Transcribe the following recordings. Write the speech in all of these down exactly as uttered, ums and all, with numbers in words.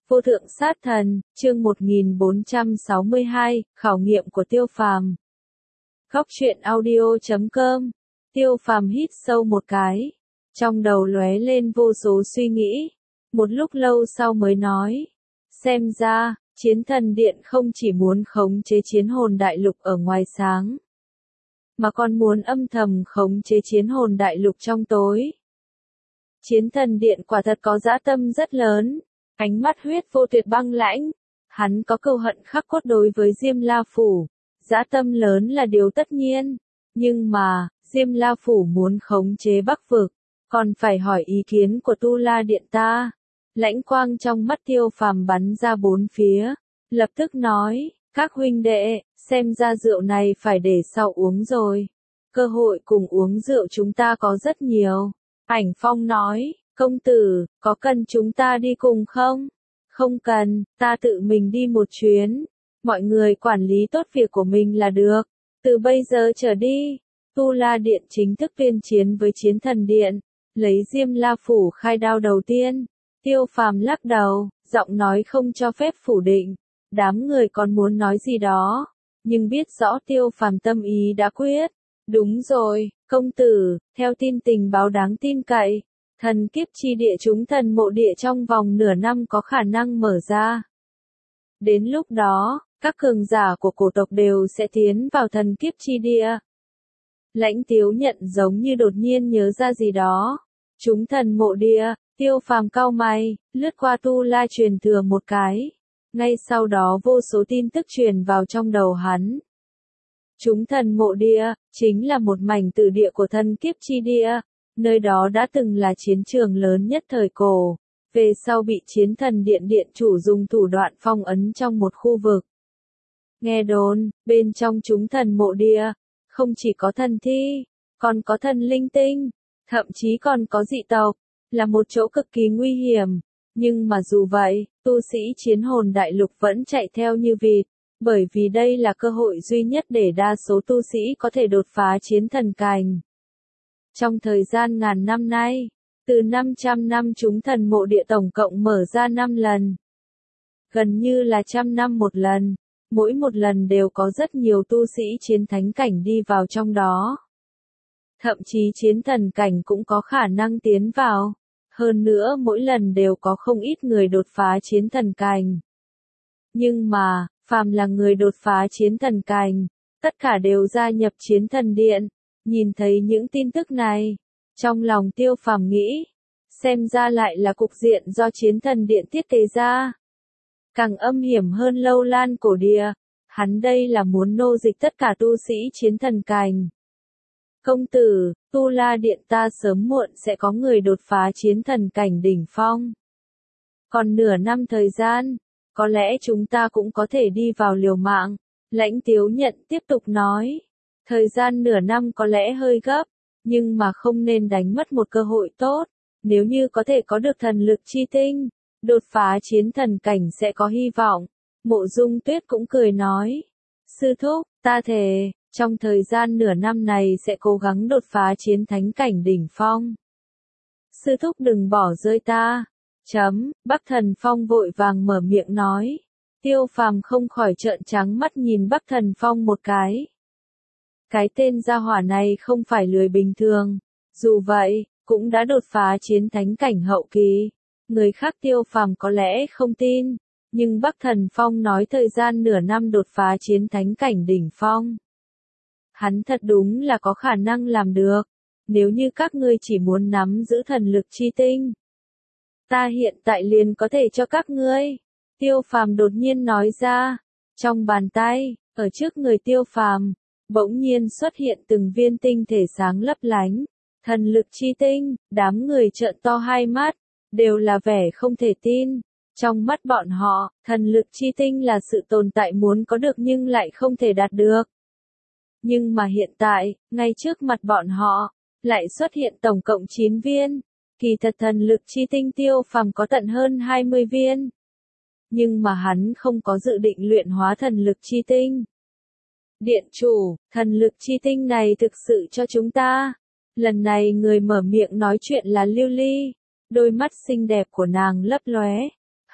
Vô thượng sát thần, chương một nghìn bốn trăm sáu mươi hai, khảo nghiệm của Tiêu Phàm. Góc truyện audio chấm com. Tiêu Phàm hít sâu một cái, trong đầu lóe lên vô số suy nghĩ, một lúc lâu sau mới nói, xem ra, Chiến Thần Điện không chỉ muốn khống chế Chiến Hồn Đại Lục ở ngoài sáng, mà còn muốn âm thầm khống chế Chiến Hồn Đại Lục trong tối. Chiến Thần Điện quả thật có dã tâm rất lớn. Ánh mắt huyết vô tuyệt băng lãnh, hắn có cừu hận khắc cốt đối với Diêm La Phủ, dã tâm lớn là điều tất nhiên, nhưng mà, Diêm La Phủ muốn khống chế Bắc Vực, còn phải hỏi ý kiến của Tu La Điện ta. Lãnh quang trong mắt Tiêu Phàm bắn ra bốn phía, lập tức nói, các huynh đệ, xem ra rượu này phải để sau uống rồi, cơ hội cùng uống rượu chúng ta có rất nhiều. Ảnh Phong nói, công tử, có cần chúng ta đi cùng không? Không cần, ta tự mình đi một chuyến. Mọi người quản lý tốt việc của mình là được. Từ bây giờ trở đi, Tu La Điện chính thức tuyên chiến với Chiến Thần Điện, lấy Diêm La Phủ khai đao đầu tiên. Tiêu Phàm lắc đầu, giọng nói không cho phép phủ định. Đám người còn muốn nói gì đó, nhưng biết rõ Tiêu Phàm tâm ý đã quyết. Đúng rồi, công tử, theo tin tình báo đáng tin cậy, thần kiếp chi địa chúng thần mộ địa trong vòng nửa năm có khả năng mở ra. Đến lúc đó, các cường giả của cổ tộc đều sẽ tiến vào thần kiếp chi địa. Lãnh Tiếu Nhận giống như đột nhiên nhớ ra gì đó. Chúng thần mộ địa, Tiêu Phàm cau mày, lướt qua Tu La truyền thừa một cái. Ngay sau đó vô số tin tức truyền vào trong đầu hắn. Chúng thần mộ địa, chính là một mảnh tử địa của thần kiếp chi địa. Nơi đó đã từng là chiến trường lớn nhất thời cổ, về sau bị Chiến Thần Điện điện chủ dùng thủ đoạn phong ấn trong một khu vực. Nghe đồn, bên trong chúng thần mộ địa, không chỉ có thần thi, còn có thần linh tinh, thậm chí còn có dị tộc, là một chỗ cực kỳ nguy hiểm. Nhưng mà dù vậy, tu sĩ Chiến Hồn Đại Lục vẫn chạy theo như vịt, bởi vì đây là cơ hội duy nhất để đa số tu sĩ có thể đột phá chiến thần cảnh. Trong thời gian ngàn năm nay, từ năm trăm năm chúng thần mộ địa tổng cộng mở ra năm lần. Gần như là trăm năm một lần, mỗi một lần đều có rất nhiều tu sĩ chiến thánh cảnh đi vào trong đó. Thậm chí chiến thần cảnh cũng có khả năng tiến vào, hơn nữa mỗi lần đều có không ít người đột phá chiến thần cảnh. Nhưng mà, phàm là người đột phá chiến thần cảnh, tất cả đều gia nhập Chiến Thần Điện. Nhìn thấy những tin tức này, trong lòng Tiêu Phàm nghĩ, xem ra lại là cục diện do Chiến Thần Điện thiết kế ra. Càng âm hiểm hơn Lâu Lan cổ địa, hắn đây là muốn nô dịch tất cả tu sĩ chiến thần cảnh. Công tử, Tu La Điện ta sớm muộn sẽ có người đột phá chiến thần cảnh đỉnh phong. Còn nửa năm thời gian, có lẽ chúng ta cũng có thể đi vào liều mạng. Lãnh Tiếu Nhận tiếp tục nói. Thời gian nửa năm có lẽ hơi gấp, nhưng mà không nên đánh mất một cơ hội tốt. Nếu như có thể có được thần lực chi tinh, đột phá chiến thần cảnh sẽ có hy vọng. Mộ Dung Tuyết cũng cười nói. Sư thúc, ta thề, trong thời gian nửa năm này sẽ cố gắng đột phá chiến thánh cảnh đỉnh phong. Sư thúc đừng bỏ rơi ta. Chấm, Bắc Thần Phong vội vàng mở miệng nói. Tiêu Phàm không khỏi trợn trắng mắt nhìn Bắc Thần Phong một cái. Cái tên gia hỏa này không phải lười bình thường, dù vậy, cũng đã đột phá chiến thánh cảnh hậu kỳ. Người khác Tiêu Phàm có lẽ không tin, nhưng Bắc Thần Phong nói thời gian nửa năm đột phá chiến thánh cảnh đỉnh phong. Hắn thật đúng là có khả năng làm được, nếu như các ngươi chỉ muốn nắm giữ thần lực chi tinh. Ta hiện tại liền có thể cho các ngươi. Tiêu Phàm đột nhiên nói ra, trong bàn tay, ở trước người Tiêu Phàm, bỗng nhiên xuất hiện từng viên tinh thể sáng lấp lánh, thần lực chi tinh, đám người trợn to hai mắt, đều là vẻ không thể tin. Trong mắt bọn họ, thần lực chi tinh là sự tồn tại muốn có được nhưng lại không thể đạt được. Nhưng mà hiện tại, ngay trước mặt bọn họ, lại xuất hiện tổng cộng chín viên. Kỳ thật thần lực chi tinh Tiêu Phàm có tận hơn hai mươi viên. Nhưng mà hắn không có dự định luyện hóa thần lực chi tinh. Điện chủ, thần lực chi tinh này thực sự cho chúng ta. Lần này người mở miệng nói chuyện là Lưu Ly. Đôi mắt xinh đẹp của nàng lấp lóe.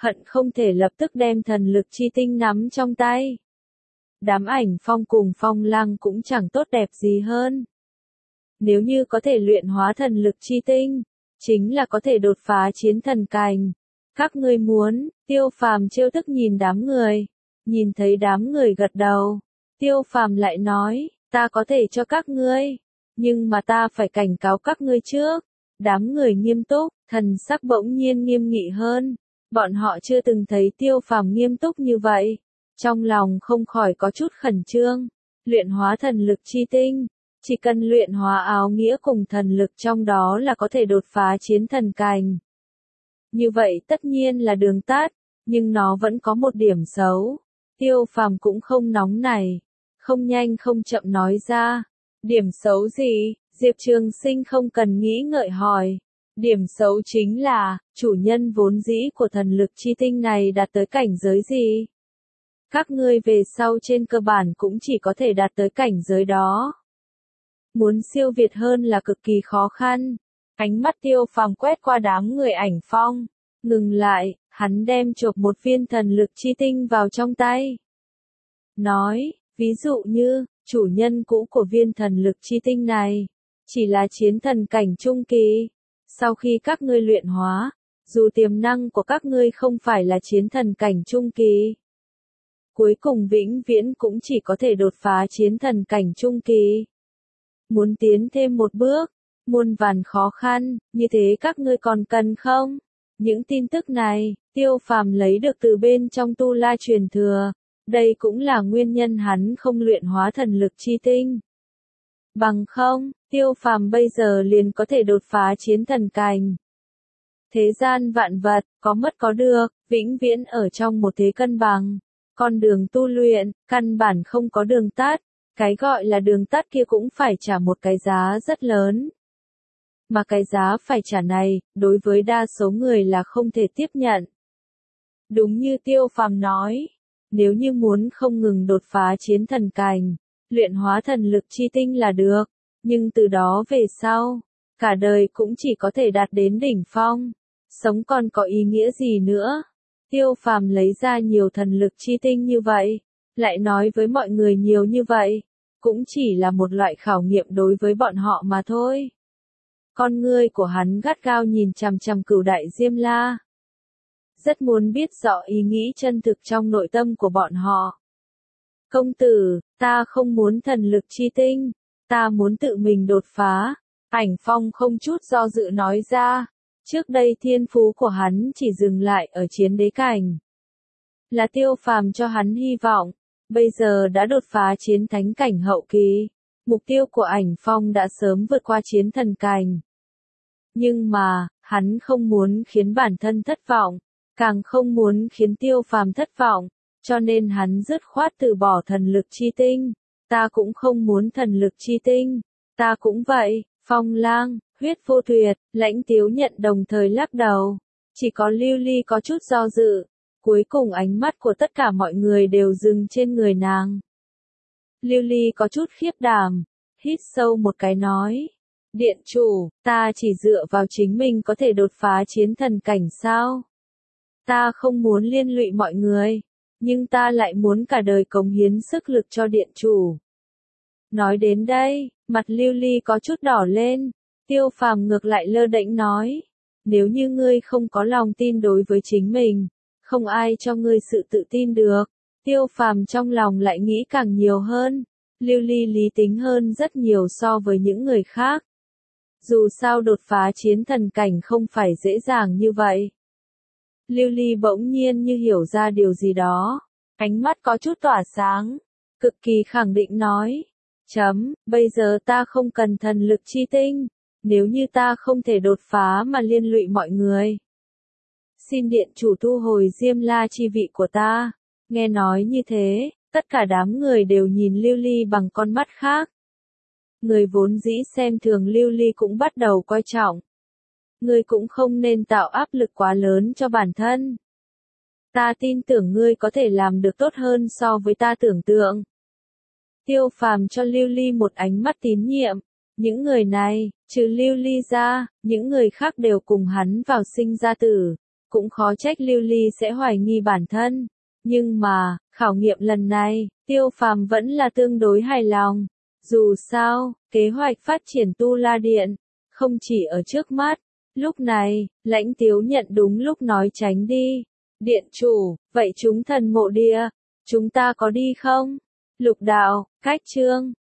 hận không thể lập tức đem thần lực chi tinh nắm trong tay. Đám Ảnh Phong cùng Phong Lăng cũng chẳng tốt đẹp gì hơn. Nếu như có thể luyện hóa thần lực chi tinh, chính là có thể đột phá chiến thần cảnh. Các ngươi muốn? Tiêu Phàm trêu tức nhìn đám người. Nhìn thấy đám người gật đầu, Tiêu Phàm lại nói, ta có thể cho các ngươi, nhưng mà ta phải cảnh cáo các ngươi trước. Đám người nghiêm túc, thần sắc bỗng nhiên nghiêm nghị hơn. Bọn họ chưa từng thấy Tiêu Phàm nghiêm túc như vậy. Trong lòng không khỏi có chút khẩn trương. Luyện hóa thần lực chi tinh, chỉ cần luyện hóa áo nghĩa cùng thần lực trong đó là có thể đột phá chiến thần cảnh. Như vậy tất nhiên là đường tắt, nhưng nó vẫn có một điểm xấu. Tiêu Phàm cũng không nóng nảy, không nhanh không chậm nói ra. Điểm xấu gì? Diệp Trường Sinh không cần nghĩ ngợi hỏi. Điểm xấu chính là, chủ nhân vốn dĩ của thần lực chi tinh này đạt tới cảnh giới gì? Các ngươi về sau trên cơ bản cũng chỉ có thể đạt tới cảnh giới đó. Muốn siêu việt hơn là cực kỳ khó khăn. Ánh mắt Tiêu Phàm quét qua đám người Ảnh Phong, ngừng lại, hắn đem chộp một viên thần lực chi tinh vào trong tay. Nói, ví dụ như, chủ nhân cũ của viên thần lực chi tinh này, chỉ là chiến thần cảnh trung kỳ. Sau khi các ngươi luyện hóa, dù tiềm năng của các ngươi không phải là chiến thần cảnh trung kỳ, cuối cùng vĩnh viễn cũng chỉ có thể đột phá chiến thần cảnh trung kỳ. Muốn tiến thêm một bước, muôn vàn khó khăn, như thế các ngươi còn cần không? Những tin tức này, Tiêu Phàm lấy được từ bên trong Tu La truyền thừa. Đây cũng là nguyên nhân hắn không luyện hóa thần lực chi tinh. Bằng không, Tiêu Phàm bây giờ liền có thể đột phá chiến thần cảnh. Thế gian vạn vật, có mất có được, vĩnh viễn ở trong một thế cân bằng. Con đường tu luyện, căn bản không có đường tắt. Cái gọi là đường tắt kia cũng phải trả một cái giá rất lớn. Mà cái giá phải trả này, đối với đa số người là không thể tiếp nhận. Đúng như Tiêu Phàm nói, nếu như muốn không ngừng đột phá chiến thần cảnh, luyện hóa thần lực chi tinh là được, nhưng từ đó về sau, cả đời cũng chỉ có thể đạt đến đỉnh phong, sống còn có ý nghĩa gì nữa. Tiêu Phàm lấy ra nhiều thần lực chi tinh như vậy, lại nói với mọi người nhiều như vậy, cũng chỉ là một loại khảo nghiệm đối với bọn họ mà thôi. Con ngươi của hắn gắt gao nhìn chằm chằm Cửu Đại Diêm La. Rất muốn biết rõ ý nghĩ chân thực trong nội tâm của bọn họ. Công tử, ta không muốn thần lực chi tinh, ta muốn tự mình đột phá. Ảnh Phong không chút do dự nói ra. Trước đây thiên phú của hắn chỉ dừng lại ở chiến đế cảnh. Là Tiêu Phàm cho hắn hy vọng, bây giờ đã đột phá chiến thánh cảnh hậu kỳ. Mục tiêu của Ảnh Phong đã sớm vượt qua chiến thần cảnh. Nhưng mà, hắn không muốn khiến bản thân thất vọng, càng không muốn khiến Tiêu Phàm thất vọng, cho nên hắn dứt khoát từ bỏ thần lực chi tinh. Ta cũng không muốn thần lực chi tinh, ta cũng vậy. Phong Lang, Huyết Vô Tuyệt, Lãnh Tiếu Nhận đồng thời lắc đầu, chỉ có Lưu Ly có chút do dự. Cuối cùng ánh mắt của tất cả mọi người đều dừng trên người nàng. Lưu Ly có chút khiếp đảm, hít sâu một cái nói, điện chủ, ta chỉ dựa vào chính mình có thể đột phá chiến thần cảnh sao? Ta không muốn liên lụy mọi người, nhưng ta lại muốn cả đời cống hiến sức lực cho điện chủ. Nói đến đây, mặt Lưu Ly có chút đỏ lên. Tiêu Phàm ngược lại lơ đễnh nói, nếu như ngươi không có lòng tin đối với chính mình, không ai cho ngươi sự tự tin được. Tiêu Phàm trong lòng lại nghĩ càng nhiều hơn. Lưu Ly lý tính hơn rất nhiều so với những người khác. Dù sao đột phá chiến thần cảnh không phải dễ dàng như vậy. Lưu Ly bỗng nhiên như hiểu ra điều gì đó, ánh mắt có chút tỏa sáng, cực kỳ khẳng định nói, chấm, bây giờ ta không cần thần lực chi tinh, nếu như ta không thể đột phá mà liên lụy mọi người. Xin điện chủ thu hồi Diêm La chi vị của ta. Nghe nói như thế, tất cả đám người đều nhìn Lưu Ly bằng con mắt khác. Người vốn dĩ xem thường Lưu Ly cũng bắt đầu coi trọng. Ngươi cũng không nên tạo áp lực quá lớn cho bản thân. Ta tin tưởng ngươi có thể làm được tốt hơn so với ta tưởng tượng. Tiêu Phàm cho Lưu Ly một ánh mắt tín nhiệm. Những người này, trừ Lưu Ly ra, những người khác đều cùng hắn vào sinh ra tử, cũng khó trách Lưu Ly sẽ hoài nghi bản thân. Nhưng mà, khảo nghiệm lần này, Tiêu Phàm vẫn là tương đối hài lòng. Dù sao, kế hoạch phát triển Tu La Điện, không chỉ ở trước mắt. Lúc này, Lãnh Tiếu Nhận đúng lúc nói tránh đi. Điện chủ, vậy chúng thần mộ địa, chúng ta có đi không? Lục đạo, Cách Trương,